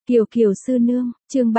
Kiều Kiều sư nương, chương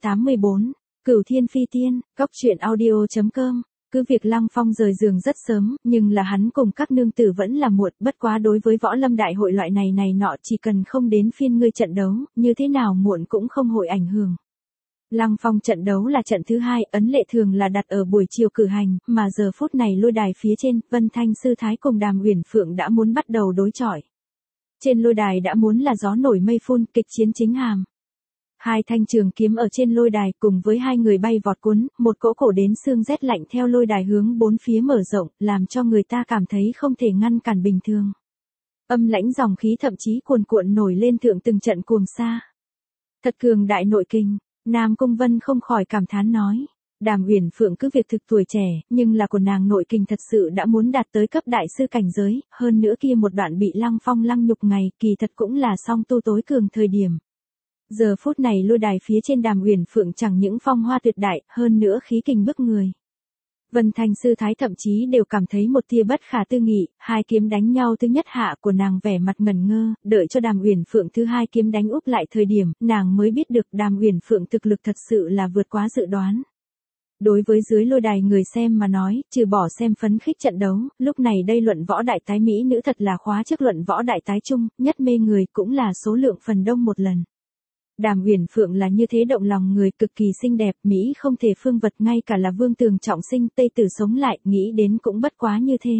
384, Cửu Thiên Phi Tiên, Cóc truyện audio.com. Cứ việc Lăng Phong rời giường rất sớm, nhưng là hắn cùng các nương tử vẫn là muộn, bất quá đối với võ lâm đại hội loại này nọ chỉ cần không đến phiên ngươi trận đấu, như thế nào muộn cũng không hội ảnh hưởng. Lăng Phong trận đấu là trận thứ 2, ấn lệ thường là đặt ở buổi chiều cử hành, mà giờ phút này lôi đài phía trên, Vân Thanh sư thái cùng Đàm Uyển Phượng đã muốn bắt đầu đối chọi. Trên lôi đài đã muốn là gió nổi mây phun, kịch chiến chính hàm. Hai thanh trường kiếm ở trên lôi đài cùng với hai người bay vọt cuốn, một cỗ cổ đến xương rét lạnh theo lôi đài hướng bốn phía mở rộng, làm cho người ta cảm thấy không thể ngăn cản bình thường. Âm lãnh dòng khí thậm chí cuồn cuộn nổi lên thượng từng trận cuồng sa. Thật cường đại nội kình, Nam Cung Vân không khỏi cảm thán nói. Đàm Uyển Phượng cứ việc thực tuổi trẻ, nhưng là của nàng nội kình thật sự đã muốn đạt tới cấp đại sư cảnh giới, hơn nữa kia một đoạn bị Lăng Phong lăng nhục ngày, kỳ thật cũng là song tu tối cường thời điểm. Giờ phút này lôi đài phía trên Đàm Uyển Phượng chẳng những phong hoa tuyệt đại, hơn nữa khí kình bức người. Vân Thanh sư thái thậm chí đều cảm thấy một tia bất khả tư nghị, hai kiếm đánh nhau thứ nhất hạ của nàng vẻ mặt ngẩn ngơ, đợi cho Đàm Uyển Phượng thứ hai kiếm đánh úp lại thời điểm, nàng mới biết được Đàm Uyển Phượng thực lực thật sự là vượt quá dự đoán. Đối với dưới lôi đài người xem mà nói, trừ bỏ xem phấn khích trận đấu, lúc này đây luận võ đại tái mỹ nữ thật là khóa trước luận võ đại tái chung, nhất mê người cũng là số lượng phần đông một lần. Đàm Uyển Phượng là như thế động lòng người, cực kỳ xinh đẹp, mỹ không thể phương vật, ngay cả là Vương Tường trọng sinh Tây Tử sống lại, nghĩ đến cũng bất quá như thế.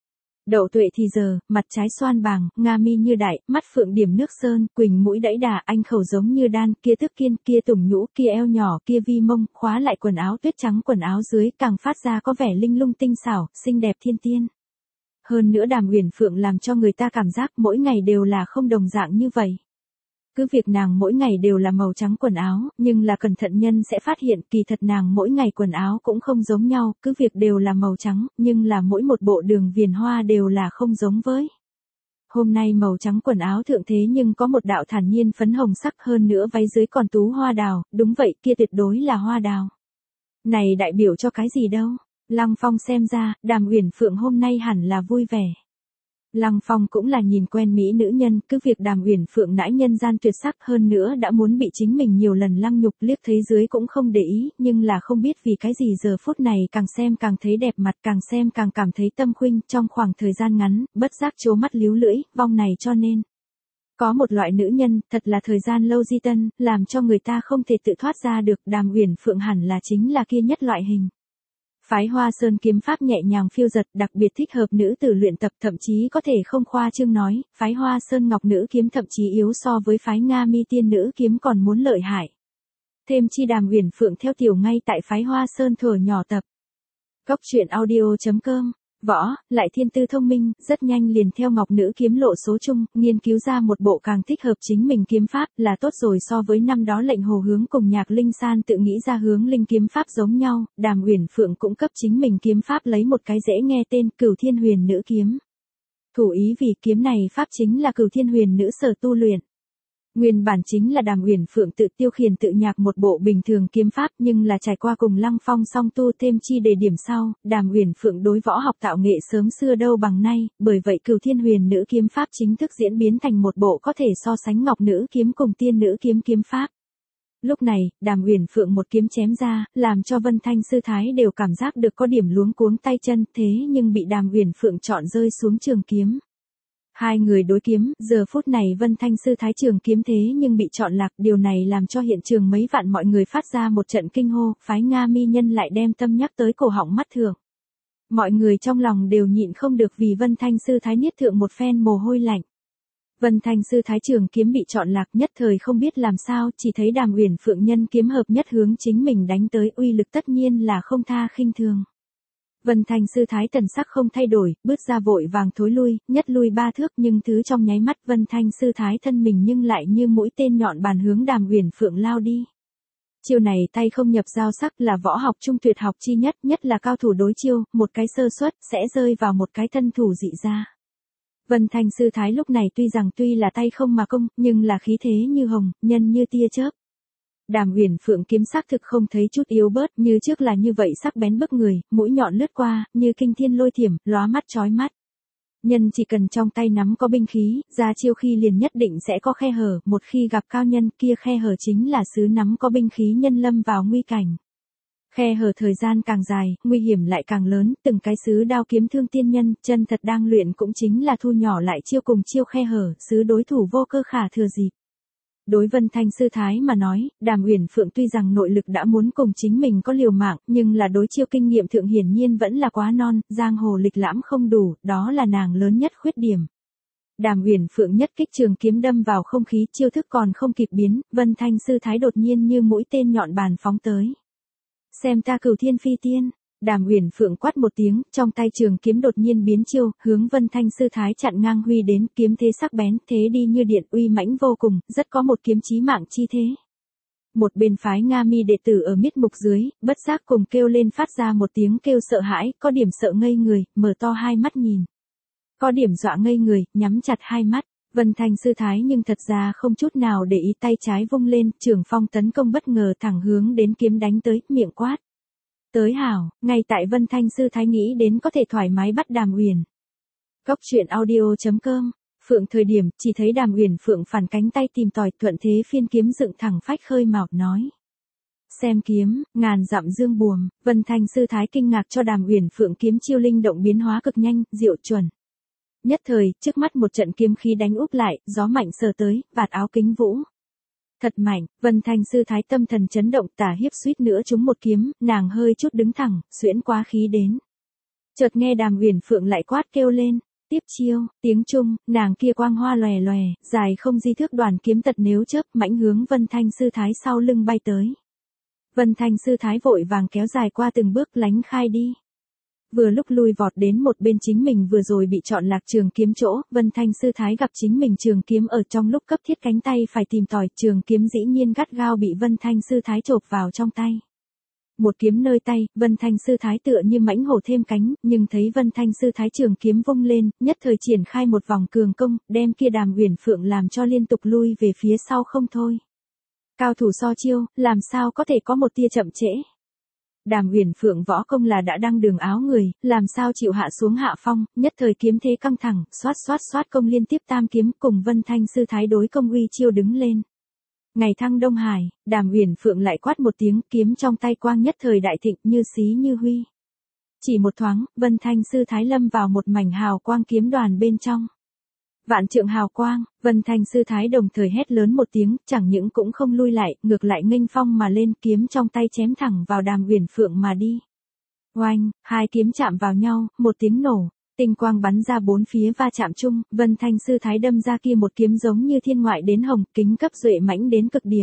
Đậu tuệ thì giờ, mặt trái xoan bàng, nga mi như đại, mắt phượng điểm nước sơn, quỳnh mũi đẫy đà, anh khẩu giống như đan, kia thức kiên, kia tùng nhũ, kia eo nhỏ, kia vi mông, khóa lại quần áo tuyết trắng, quần áo dưới càng phát ra có vẻ linh lung tinh xảo, xinh đẹp thiên tiên. Hơn nữa Đàm Uyển Phượng làm cho người ta cảm giác mỗi ngày đều là không đồng dạng như vậy. Cứ việc nàng mỗi ngày đều là màu trắng quần áo, nhưng là cẩn thận nhân sẽ phát hiện kỳ thật nàng mỗi ngày quần áo cũng không giống nhau, cứ việc đều là màu trắng, nhưng là mỗi một bộ đường viền hoa đều là không giống với. Hôm nay màu trắng quần áo thượng thế nhưng có một đạo thản nhiên phấn hồng sắc, hơn nữa váy dưới còn tú hoa đào, đúng vậy, kia tuyệt đối là hoa đào. Này đại biểu cho cái gì đâu? Lăng Phong xem ra, Đàm Uyển Phượng hôm nay hẳn là vui vẻ. Lăng Phong cũng là nhìn quen mỹ nữ nhân, cứ việc Đàm Uyển Phượng nãi nhân gian tuyệt sắc, hơn nữa đã muốn bị chính mình nhiều lần lăng nhục, liếc thấy dưới cũng không để ý, nhưng là không biết vì cái gì giờ phút này càng xem càng thấy đẹp mặt, càng xem càng cảm thấy tâm khuynh, trong khoảng thời gian ngắn, bất giác trố mắt líu lưỡi, vong này cho nên. Có một loại nữ nhân, thật là thời gian lâu di tân, làm cho người ta không thể tự thoát ra được, Đàm Uyển Phượng hẳn là chính là kia nhất loại hình. Phái Hoa Sơn kiếm pháp nhẹ nhàng phiêu giật, đặc biệt thích hợp nữ tử luyện tập, thậm chí có thể không khoa trương nói, phái Hoa Sơn Ngọc nữ kiếm thậm chí yếu so với phái Nga Mi tiên nữ kiếm còn muốn lợi hại. Thêm chi Đàm Uyển Phượng theo tiểu ngay tại phái Hoa Sơn thuở nhỏ tập. Cóc truyện audio.com. Võ, lại thiên tư thông minh, rất nhanh liền theo Ngọc nữ kiếm lộ số chung, nghiên cứu ra một bộ càng thích hợp chính mình kiếm pháp, là tốt rồi. So với năm đó lệnh Hồ Hướng cùng Nhạc Linh San tự nghĩ ra hướng linh kiếm pháp giống nhau, Đàm Uyển Phượng cũng cấp chính mình kiếm pháp lấy một cái dễ nghe tên Cửu Thiên Huyền Nữ kiếm. Thủ ý vì kiếm này pháp chính là Cửu Thiên Huyền Nữ sở tu luyện. Nguyên bản chính là Đàm Uyển Phượng tự tiêu khiển tự nhạc một bộ bình thường kiếm pháp, nhưng là trải qua cùng Lăng Phong song tu thêm chi đề điểm sau, Đàm Uyển Phượng đối võ học tạo nghệ sớm xưa đâu bằng nay, bởi vậy Cửu Thiên Huyền Nữ kiếm pháp chính thức diễn biến thành một bộ có thể so sánh Ngọc nữ kiếm cùng Tiên nữ kiếm kiếm pháp. Lúc này, Đàm Uyển Phượng một kiếm chém ra, làm cho Vân Thanh sư thái đều cảm giác được có điểm luống cuống tay chân, thế nhưng bị Đàm Uyển Phượng chọn rơi xuống trường kiếm. Hai người đối kiếm, giờ phút này Vân Thanh sư thái trường kiếm thế nhưng bị chọn lạc, điều này làm cho hiện trường mấy vạn mọi người phát ra một trận kinh hô, phái Nga Mi nhân lại đem tâm nhắc tới cổ họng mắt thường. Mọi người trong lòng đều nhịn không được vì Vân Thanh sư thái niết thượng một phen mồ hôi lạnh. Vân Thanh sư thái trường kiếm bị chọn lạc, nhất thời không biết làm sao, chỉ thấy Đàm Uyển Phượng nhân kiếm hợp nhất hướng chính mình đánh tới, uy lực tất nhiên là không tha khinh thường. Vân Thanh sư thái thần sắc không thay đổi, bước ra vội vàng thối lui, nhất lui 3 thước, nhưng thứ trong nháy mắt Vân Thanh sư thái thân mình nhưng lại như mũi tên nhọn bàn hướng Đàm Uyển Phượng lao đi. Chiêu này tay không nhập giao sắc là võ học trung tuyệt học chi nhất, nhất là cao thủ đối chiêu, một cái sơ suất sẽ rơi vào một cái thân thủ dị ra. Vân Thanh sư thái lúc này tuy là tay không mà công, nhưng là khí thế như hồng, nhân như tia chớp. Đàm Uyển Phượng kiếm sắc thực không thấy chút yếu bớt, như trước là như vậy sắc bén bức người, mũi nhọn lướt qua, như kinh thiên lôi thiểm, lóa mắt chói mắt. Nhân chỉ cần trong tay nắm có binh khí, ra chiêu khi liền nhất định sẽ có khe hở, một khi gặp cao nhân kia khe hở chính là sứ nắm có binh khí nhân lâm vào nguy cảnh. Khe hở thời gian càng dài, nguy hiểm lại càng lớn, từng cái sứ đao kiếm thương tiên nhân, chân thật đang luyện cũng chính là thu nhỏ lại chiêu cùng chiêu khe hở, sứ đối thủ vô cơ khả thừa dịp. Đối Vân Thanh sư thái mà nói, Đàm Uyển Phượng tuy rằng nội lực đã muốn cùng chính mình có liều mạng, nhưng là đối chiêu kinh nghiệm thượng hiển nhiên vẫn là quá non, giang hồ lịch lãm không đủ, đó là nàng lớn nhất khuyết điểm. Đàm Uyển Phượng nhất kích trường kiếm đâm vào không khí, chiêu thức còn không kịp biến, Vân Thanh sư thái đột nhiên như mũi tên nhọn bàn phóng tới. Xem ta Cửu Thiên Phi Tiên. Đàm Uyển Phượng quát một tiếng, trong tay trường kiếm đột nhiên biến chiêu, hướng Vân Thanh sư thái chặn ngang huy đến, kiếm thế sắc bén, thế đi như điện, uy mãnh vô cùng, rất có một kiếm chí mạng chi thế. Một bên phái Nga Mi đệ tử ở miết mục dưới, bất giác cùng kêu lên phát ra một tiếng kêu sợ hãi, có điểm sợ ngây người, mở to hai mắt nhìn. Có điểm dọa ngây người, nhắm chặt hai mắt. Vân Thanh sư thái nhưng thật ra không chút nào để ý, tay trái vung lên, trường phong tấn công bất ngờ thẳng hướng đến kiếm đánh tới, miệng quát. Tới hảo, ngay tại Vân Thanh sư thái nghĩ đến có thể thoải mái bắt Đàm Uyển. Cốc truyện audio.com, Phượng thời điểm, chỉ thấy Đàm Uyển Phượng phản cánh tay tìm tòi, thuận thế phiên kiếm dựng thẳng phách khơi mào, nói. Xem kiếm, ngàn dặm dương buồm, Vân Thanh sư thái kinh ngạc cho Đàm Uyển Phượng kiếm chiêu linh động biến hóa cực nhanh, diệu chuẩn. Nhất thời, trước mắt một trận kiếm khí đánh úp lại, gió mạnh sờ tới, vạt áo kính vũ. Thật mạnh, Vân Thanh sư thái tâm thần chấn động, tả hiếp suýt nữa trúng một kiếm, nàng hơi chút đứng thẳng, xuyễn quá khí đến. Chợt nghe Đàm Uyển Phượng lại quát kêu lên, tiếp chiêu, tiếng Trung, nàng kia quang hoa lòe lòe, dài không di thước đoàn kiếm tật nếu chớp, mãnh hướng Vân Thanh sư thái sau lưng bay tới. Vân Thanh sư thái vội vàng kéo dài qua từng bước lánh khai đi. Vừa lúc lui vọt đến một bên chính mình vừa rồi bị chọn lạc trường kiếm chỗ, Vân Thanh sư thái gặp chính mình trường kiếm ở trong lúc cấp thiết cánh tay phải tìm tòi, trường kiếm dĩ nhiên gắt gao bị Vân Thanh sư thái chộp vào trong tay. Một kiếm nơi tay, Vân Thanh sư thái tựa như mãnh hổ thêm cánh, nhưng thấy Vân Thanh sư thái trường kiếm vung lên, nhất thời triển khai một vòng cường công, đem kia Đàm Uyển Phượng làm cho liên tục lui về phía sau không thôi. Cao thủ so chiêu, làm sao có thể có một tia chậm trễ. Đàm Uyển Phượng võ công là đã đăng đường áo người, làm sao chịu hạ xuống hạ phong, nhất thời kiếm thế căng thẳng, xoát công liên tiếp tam kiếm cùng Vân Thanh sư thái đối công uy chiêu đứng lên. Ngày thăng Đông Hải, Đàm Uyển Phượng lại quát một tiếng, kiếm trong tay quang nhất thời đại thịnh như xí như huy. Chỉ một thoáng, Vân Thanh sư thái lâm vào một mảnh hào quang kiếm đoàn bên trong. Vạn trượng hào quang, Vân Thanh sư thái đồng thời hét lớn một tiếng, chẳng những cũng không lui lại, ngược lại nghênh phong mà lên, kiếm trong tay chém thẳng vào Đàm Uyển Phượng mà đi. Oanh, hai kiếm chạm vào nhau, một tiếng nổ, tinh quang bắn ra bốn phía va chạm chung, Vân Thanh sư thái đâm ra kia một kiếm giống như thiên ngoại đến hồng, kính cấp duệ mãnh đến cực điểm.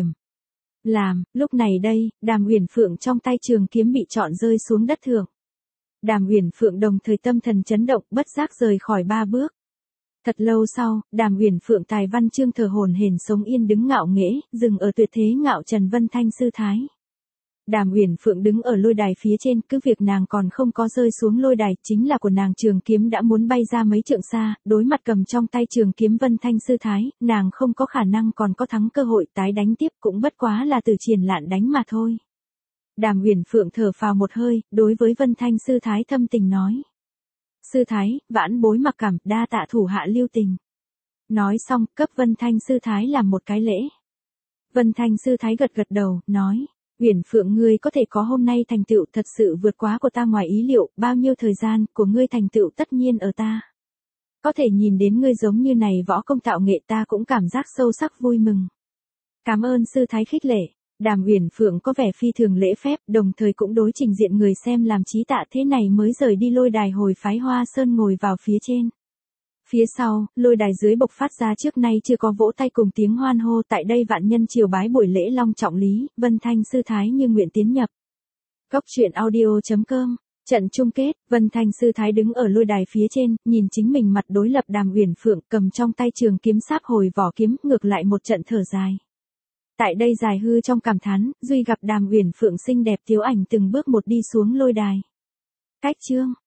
Lúc này đây, Đàm Uyển Phượng trong tay trường kiếm bị chọn rơi xuống đất thượng. Đàm Uyển Phượng đồng thời tâm thần chấn động, bất giác rời khỏi ba bước. Thật lâu sau, Đàm Uyển Phượng tài văn chương thờ hồn hển sống yên đứng ngạo nghễ, dừng ở tuyệt thế ngạo trần Vân Thanh sư thái. Đàm Uyển Phượng đứng ở lôi đài phía trên, cứ việc nàng còn không có rơi xuống lôi đài, chính là của nàng trường kiếm đã muốn bay ra mấy trượng xa, đối mặt cầm trong tay trường kiếm Vân Thanh sư thái, nàng không có khả năng còn có thắng cơ hội tái đánh tiếp, cũng bất quá là từ triển lạn đánh mà thôi. Đàm Uyển Phượng thở phào một hơi, đối với Vân Thanh sư thái thâm tình nói. Sư thái, vãn bối mặc cảm, đa tạ thủ hạ lưu tình. Nói xong, cấp Vân Thanh sư thái làm một cái lễ. Vân Thanh sư thái gật gật đầu, nói. Uyển Phượng ngươi có thể có hôm nay thành tựu thật sự vượt quá của ta ngoài ý liệu, bao nhiêu thời gian của ngươi thành tựu tất nhiên ở ta. Có thể nhìn đến ngươi giống như này võ công tạo nghệ ta cũng cảm giác sâu sắc vui mừng. Cảm ơn sư thái khích lệ. Đàm Uyển Phượng có vẻ phi thường lễ phép, đồng thời cũng đối trình diện người xem làm chí tạ, thế này mới rời đi lôi đài hồi phái Hoa Sơn ngồi vào phía trên. Phía sau, lôi đài dưới bộc phát ra trước nay chưa có vỗ tay cùng tiếng hoan hô, tại đây vạn nhân triều bái buổi lễ long trọng lý, Vân Thanh sư thái như nguyện tiến nhập. Cốc truyện audio.com, trận chung kết, Vân Thanh sư thái đứng ở lôi đài phía trên, nhìn chính mình mặt đối lập Đàm Uyển Phượng, cầm trong tay trường kiếm sáp hồi vỏ kiếm, ngược lại một trận thở dài. Tại đây dài hư trong cảm thán, duy gặp Đàm Uyển Phượng xinh đẹp thiếu ảnh từng bước một đi xuống lôi đài. Cách chương